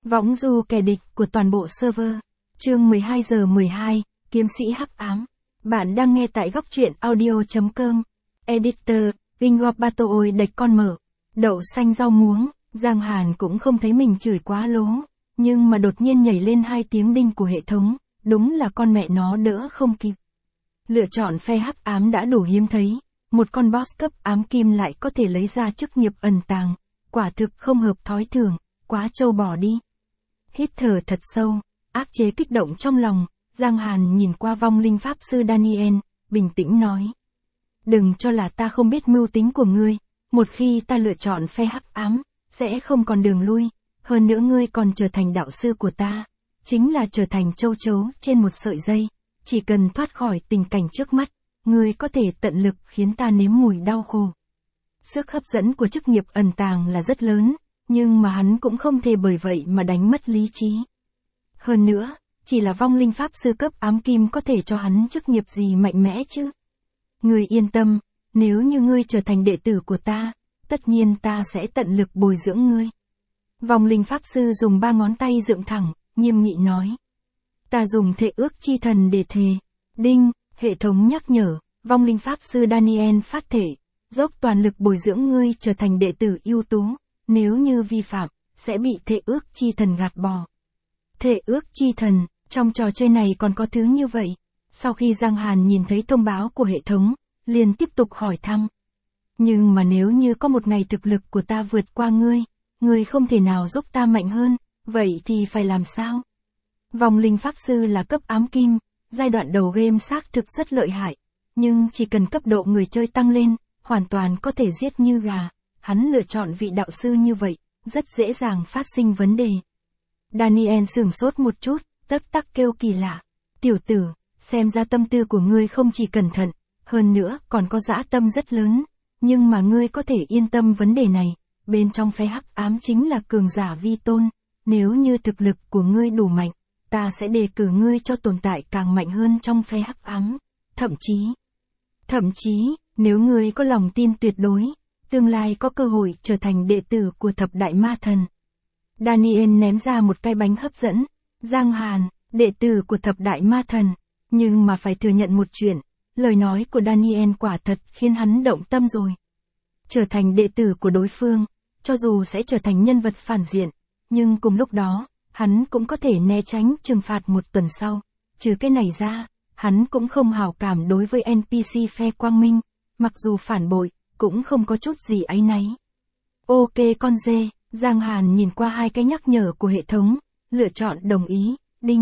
Võng du kẻ địch của toàn bộ server. Chương 12 giờ 12, kiếm sĩ hắc ám. Bạn đang nghe tại góc truyện audio.com. Editor, King of Battle ôi đạch con mở. Đậu xanh rau muống, Giang Hàn cũng không thấy mình chửi quá lố. Nhưng mà đột nhiên nhảy lên 2 tiếng đinh của hệ thống, đúng là con mẹ nó đỡ không kịp. Lựa chọn phe hắc ám đã đủ hiếm thấy, một con boss cấp ám kim lại có thể lấy ra chức nghiệp ẩn tàng, quả thực không hợp thói thường, quá trâu bò đi. Hít thở thật sâu, áp chế kích động trong lòng, Giang Hàn nhìn qua vong linh pháp sư Daniel, bình tĩnh nói. Đừng cho là ta không biết mưu tính của ngươi, một khi ta lựa chọn phe hắc ám, sẽ không còn đường lui, hơn nữa ngươi còn trở thành đạo sư của ta, chính là trở thành châu chấu trên một sợi dây, chỉ cần thoát khỏi tình cảnh trước mắt, ngươi có thể tận lực khiến ta nếm mùi đau khổ. Sức hấp dẫn của chức nghiệp ẩn tàng là rất lớn, nhưng mà hắn cũng không thể bởi vậy mà đánh mất lý trí. Hơn nữa, chỉ là vong linh pháp sư cấp ám kim có thể cho hắn chức nghiệp gì mạnh mẽ chứ. Ngươi yên tâm, nếu như ngươi trở thành đệ tử của ta, tất nhiên ta sẽ tận lực bồi dưỡng ngươi. Vong linh pháp sư dùng 3 ngón tay dựng thẳng, nghiêm nghị nói. Ta dùng thệ ước chi thần để thề. Đinh, hệ thống nhắc nhở, vong linh pháp sư Daniel phát thể, dốc toàn lực bồi dưỡng ngươi trở thành đệ tử ưu tú, nếu như vi phạm, sẽ bị thệ ước chi thần gạt bỏ. Thệ ước chi thần, trong trò chơi này còn có thứ như vậy. Sau khi Giang Hàn nhìn thấy thông báo của hệ thống, liền tiếp tục hỏi thăm. Nhưng mà nếu như có một ngày thực lực của ta vượt qua ngươi không thể nào giúp ta mạnh hơn, vậy thì phải làm sao? Vong linh pháp sư là cấp ám kim, giai đoạn đầu game xác thực rất lợi hại, nhưng chỉ cần cấp độ người chơi tăng lên, hoàn toàn có thể giết như gà. Hắn lựa chọn vị đạo sư như vậy, rất dễ dàng phát sinh vấn đề. Daniel sửng sốt một chút, tắc tắc kêu kỳ lạ. Tiểu tử, xem ra tâm tư của ngươi không chỉ cẩn thận, hơn nữa còn có dã tâm rất lớn. Nhưng mà ngươi có thể yên tâm vấn đề này, bên trong phe hắc ám chính là cường giả vi tôn. Nếu như thực lực của ngươi đủ mạnh, ta sẽ đề cử ngươi cho tồn tại càng mạnh hơn trong phe hắc ám. Thậm chí, nếu ngươi có lòng tin tuyệt đối, tương lai có cơ hội trở thành đệ tử của thập đại ma thần. Daniel ném ra một cái bánh hấp dẫn. Giang Hàn, đệ tử của thập đại ma thần. Nhưng mà phải thừa nhận một chuyện, lời nói của Daniel quả thật khiến hắn động tâm rồi. Trở thành đệ tử của đối phương, cho dù sẽ trở thành nhân vật phản diện, nhưng cùng lúc đó, hắn cũng có thể né tránh trừng phạt một tuần sau. Trừ cái này ra, hắn cũng không hảo cảm đối với NPC phe quang minh, mặc dù phản bội, cũng không có chút gì áy náy. Ok con dê, Giang Hàn nhìn qua 2 cái nhắc nhở của hệ thống, lựa chọn đồng ý. Đinh.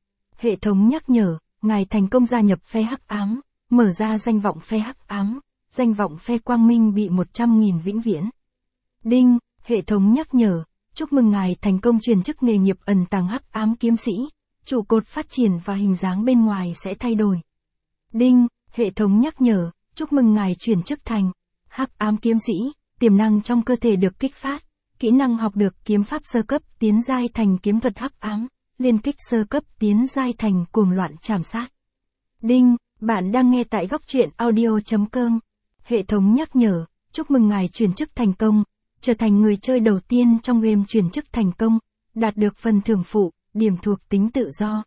Hệ thống nhắc nhở, ngài thành công gia nhập phe hắc ám, mở ra danh vọng phe hắc ám, danh vọng phe quang minh bị 100.000 vĩnh viễn. Đinh, hệ thống nhắc nhở, chúc mừng ngài thành công chuyển chức nghề nghiệp ẩn tàng hắc ám kiếm sĩ, trụ cột phát triển và hình dáng bên ngoài sẽ thay đổi. Đinh, hệ thống nhắc nhở, chúc mừng ngài chuyển chức thành hắc ám kiếm sĩ, tiềm năng trong cơ thể được kích phát, kỹ năng học được kiếm pháp sơ cấp tiến giai thành kiếm thuật hắc ám, liên kích sơ cấp tiến giai thành cuồng loạn trảm sát. Đinh, bạn đang nghe tại góc truyện audio.com. Hệ thống nhắc nhở, chúc mừng ngài chuyển chức thành công, trở thành người chơi đầu tiên trong game chuyển chức thành công, đạt được phần thưởng phụ, điểm thuộc tính tự do.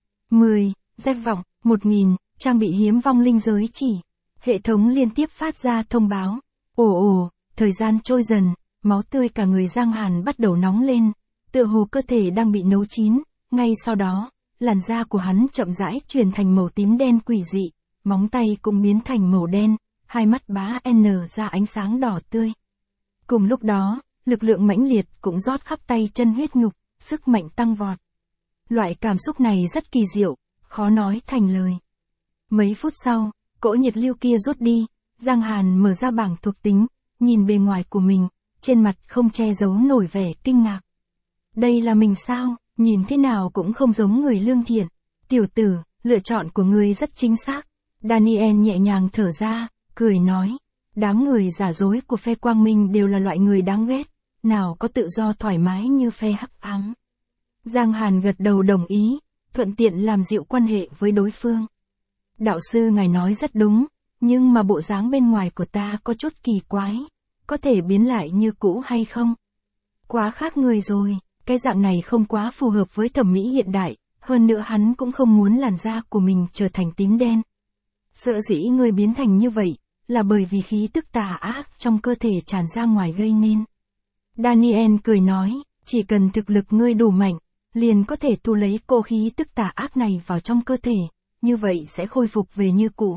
10, danh vọng, 1000, trang bị hiếm vong linh giới chỉ. Hệ thống liên tiếp phát ra thông báo. Thời gian trôi dần, máu tươi cả người Giang Hàn bắt đầu nóng lên, tựa hồ cơ thể đang bị nấu chín. Ngay sau đó, làn da của hắn chậm rãi chuyển thành màu tím đen quỷ dị, móng tay cũng biến thành màu đen, hai mắt bá ra ánh sáng đỏ tươi. Cùng lúc đó, lực lượng mãnh liệt cũng rót khắp tay chân huyết nhục, sức mạnh tăng vọt. Loại cảm xúc này rất kỳ diệu, khó nói thành lời. Mấy phút sau, cỗ nhiệt lưu kia rút đi, Giang Hàn mở ra bảng thuộc tính, nhìn bề ngoài của mình, trên mặt không che giấu nổi vẻ kinh ngạc. Đây là mình sao? Nhìn thế nào cũng không giống người lương thiện. Tiểu tử, lựa chọn của ngươi rất chính xác. Daniel nhẹ nhàng thở ra, cười nói. Đám người giả dối của phe quang minh đều là loại người đáng ghét, nào có tự do thoải mái như phe hắc ám. Giang Hàn gật đầu đồng ý, thuận tiện làm dịu quan hệ với đối phương. Đạo sư ngài nói rất đúng, nhưng mà bộ dáng bên ngoài của ta có chút kỳ quái, có thể biến lại như cũ hay không? Quá khác người rồi. cái dạng này không quá phù hợp với thẩm mỹ hiện đại, hơn nữa hắn cũng không muốn làn da của mình trở thành tím đen. Sợ dĩ ngươi biến thành như vậy, là bởi vì khí tức tà ác trong cơ thể tràn ra ngoài gây nên. Daniel cười nói, chỉ cần thực lực ngươi đủ mạnh, liền có thể thu lấy cô khí tức tà ác này vào trong cơ thể, như vậy sẽ khôi phục về như cũ.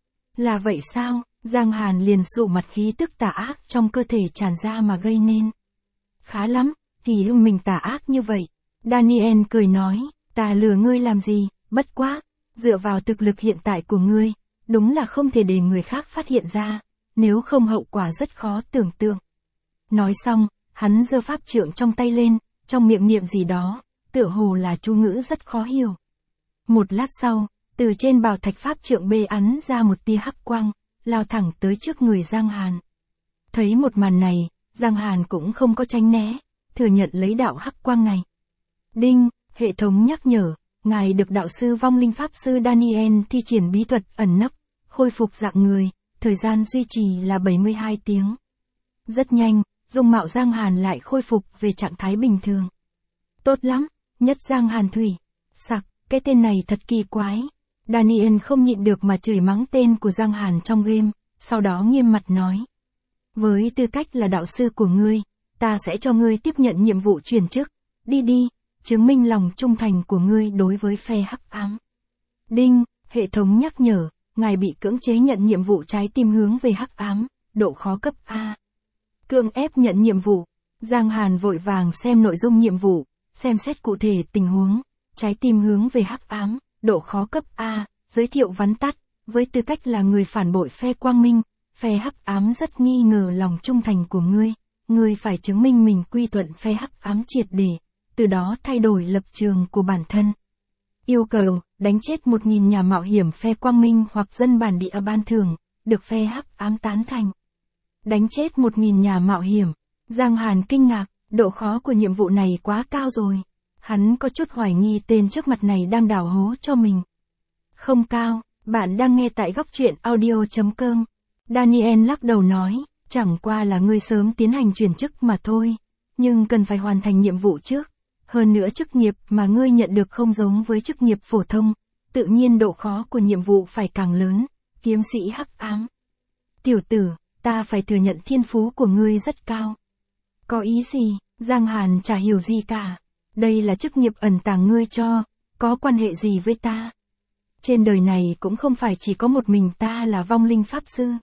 Là vậy sao? Giang Hàn liền dụ mặt khí tức tà ác trong cơ thể tràn ra mà gây nên. Khá lắm, thì mình tà ác như vậy. Daniel cười nói, ta lừa ngươi làm gì, bất quá, dựa vào thực lực hiện tại của ngươi, đúng là không thể để người khác phát hiện ra, nếu không hậu quả rất khó tưởng tượng. Nói xong, hắn giơ pháp trượng trong tay lên, trong miệng niệm gì đó, tựa hồ là chú ngữ rất khó hiểu. Một lát sau, từ trên bảo thạch pháp trượng bê ắn ra một tia hắc quang, lao thẳng tới trước người Giang Hàn. Thấy một màn này, Giang Hàn cũng không có tránh né, thừa nhận lấy đạo hắc quang này. Đinh, hệ thống nhắc nhở, ngài được đạo sư vong linh pháp sư Daniel thi triển bí thuật ẩn nấp, khôi phục dạng người, thời gian duy trì là 72 tiếng. Rất nhanh, dung mạo Giang Hàn lại khôi phục về trạng thái bình thường. Tốt lắm, nhất Giang Hàn Thủy. Sặc, cái tên này thật kỳ quái. Daniel không nhịn được mà chửi mắng tên của Giang Hàn trong game, sau đó nghiêm mặt nói. Với tư cách là đạo sư của ngươi, ta sẽ cho ngươi tiếp nhận nhiệm vụ chuyển chức. Đi đi, chứng minh lòng trung thành của ngươi đối với phe hắc ám. Đinh, hệ thống nhắc nhở, ngài bị cưỡng chế nhận nhiệm vụ trái tim hướng về hắc ám, độ khó cấp A. Cưỡng ép nhận nhiệm vụ. Giang Hàn vội vàng xem nội dung nhiệm vụ, xem xét cụ thể tình huống, trái tim hướng về hắc ám, độ khó cấp A, giới thiệu vắn tắt, với tư cách là người phản bội phe quang minh, phe hắc ám rất nghi ngờ lòng trung thành của ngươi, ngươi phải chứng minh mình quy thuận phe hắc ám triệt để, từ đó thay đổi lập trường của bản thân. Yêu cầu, đánh chết 1000 nhà mạo hiểm phe quang minh hoặc dân bản địa ban thưởng, được phe hắc ám tán thành. Đánh chết 1000 nhà mạo hiểm. Giang Hàn kinh ngạc, độ khó của nhiệm vụ này quá cao rồi. Hắn có chút hoài nghi tên trước mặt này đang đào hố cho mình. Không cao, bạn đang nghe tại góc truyện audio.com. Daniel lắc đầu nói, chẳng qua là ngươi sớm tiến hành chuyển chức mà thôi. Nhưng cần phải hoàn thành nhiệm vụ trước. Hơn nữa chức nghiệp mà ngươi nhận được không giống với chức nghiệp phổ thông. Tự nhiên độ khó của nhiệm vụ phải càng lớn. Kiếm sĩ hắc ám. Tiểu tử, ta phải thừa nhận thiên phú của ngươi rất cao. Có ý gì? Giang Hàn chả hiểu gì cả. Đây là chức nghiệp ẩn tàng ngươi cho, có quan hệ gì với ta? Trên đời này cũng không phải chỉ có một mình ta là vong linh pháp sư.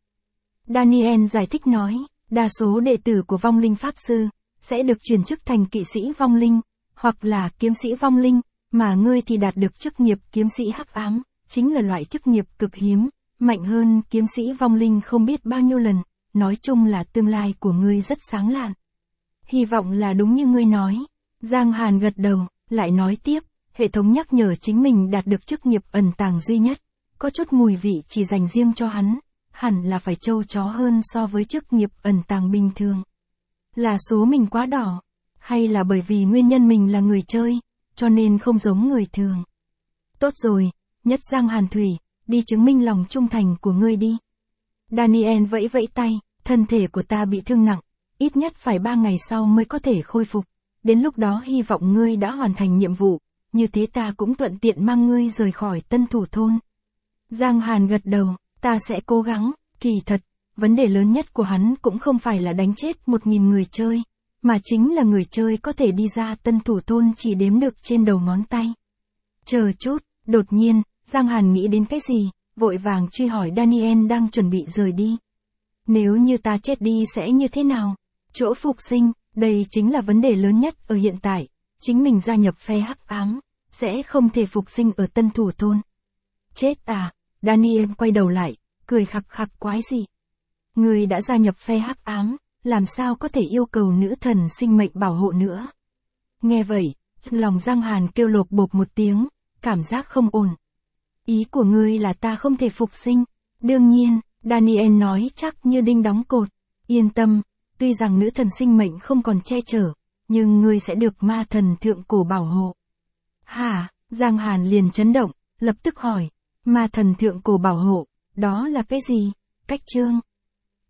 Daniel giải thích nói, đa số đệ tử của vong linh pháp sư sẽ được chuyển chức thành kỵ sĩ vong linh, hoặc là kiếm sĩ vong linh, mà ngươi thì đạt được chức nghiệp kiếm sĩ hắc ám, chính là loại chức nghiệp cực hiếm, mạnh hơn kiếm sĩ vong linh không biết bao nhiêu lần, nói chung là tương lai của ngươi rất sáng lạn. Hy vọng là đúng như ngươi nói. Giang Hàn gật đầu, lại nói tiếp, hệ thống nhắc nhở chính mình đạt được chức nghiệp ẩn tàng duy nhất, có chút mùi vị chỉ dành riêng cho hắn, hẳn là phải trâu chó hơn so với chức nghiệp ẩn tàng bình thường. Là số mình quá đỏ, hay là bởi vì nguyên nhân mình là người chơi, cho nên không giống người thường. Tốt rồi, nhất Giang Hàn Thủy, đi chứng minh lòng trung thành của ngươi đi. Daniel vẫy vẫy tay, thân thể của ta bị thương nặng, ít nhất phải 3 ngày sau mới có thể khôi phục. Đến lúc đó hy vọng ngươi đã hoàn thành nhiệm vụ, như thế ta cũng thuận tiện mang ngươi rời khỏi Tân Thủ Thôn. Giang Hàn gật đầu, ta sẽ cố gắng, kỳ thật, vấn đề lớn nhất của hắn cũng không phải là đánh chết 1000 người chơi, mà chính là người chơi có thể đi ra Tân Thủ Thôn chỉ đếm được trên đầu ngón tay. Chờ chút, đột nhiên, Giang Hàn nghĩ đến cái gì, vội vàng truy hỏi Daniel đang chuẩn bị rời đi. Nếu như ta chết đi sẽ như thế nào? Chỗ phục sinh, đây chính là vấn đề lớn nhất ở hiện tại, chính mình gia nhập phe hắc ám, sẽ không thể phục sinh ở Tân Thủ Thôn. Chết à? Daniel quay đầu lại, cười khặc khặc quái gì? Người đã gia nhập phe hắc ám, làm sao có thể yêu cầu nữ thần sinh mệnh bảo hộ nữa? Nghe vậy, lòng Giang Hàn kêu lột bột một tiếng, cảm giác không ổn. Ý của ngươi là ta không thể phục sinh? Đương nhiên, Daniel nói chắc như đinh đóng cột. Yên tâm, tuy rằng nữ thần sinh mệnh không còn che chở, nhưng ngươi sẽ được ma thần thượng cổ bảo hộ. Hả? Giang Hàn liền chấn động, lập tức hỏi, ma thần thượng cổ bảo hộ, đó là cái gì? Cách chương.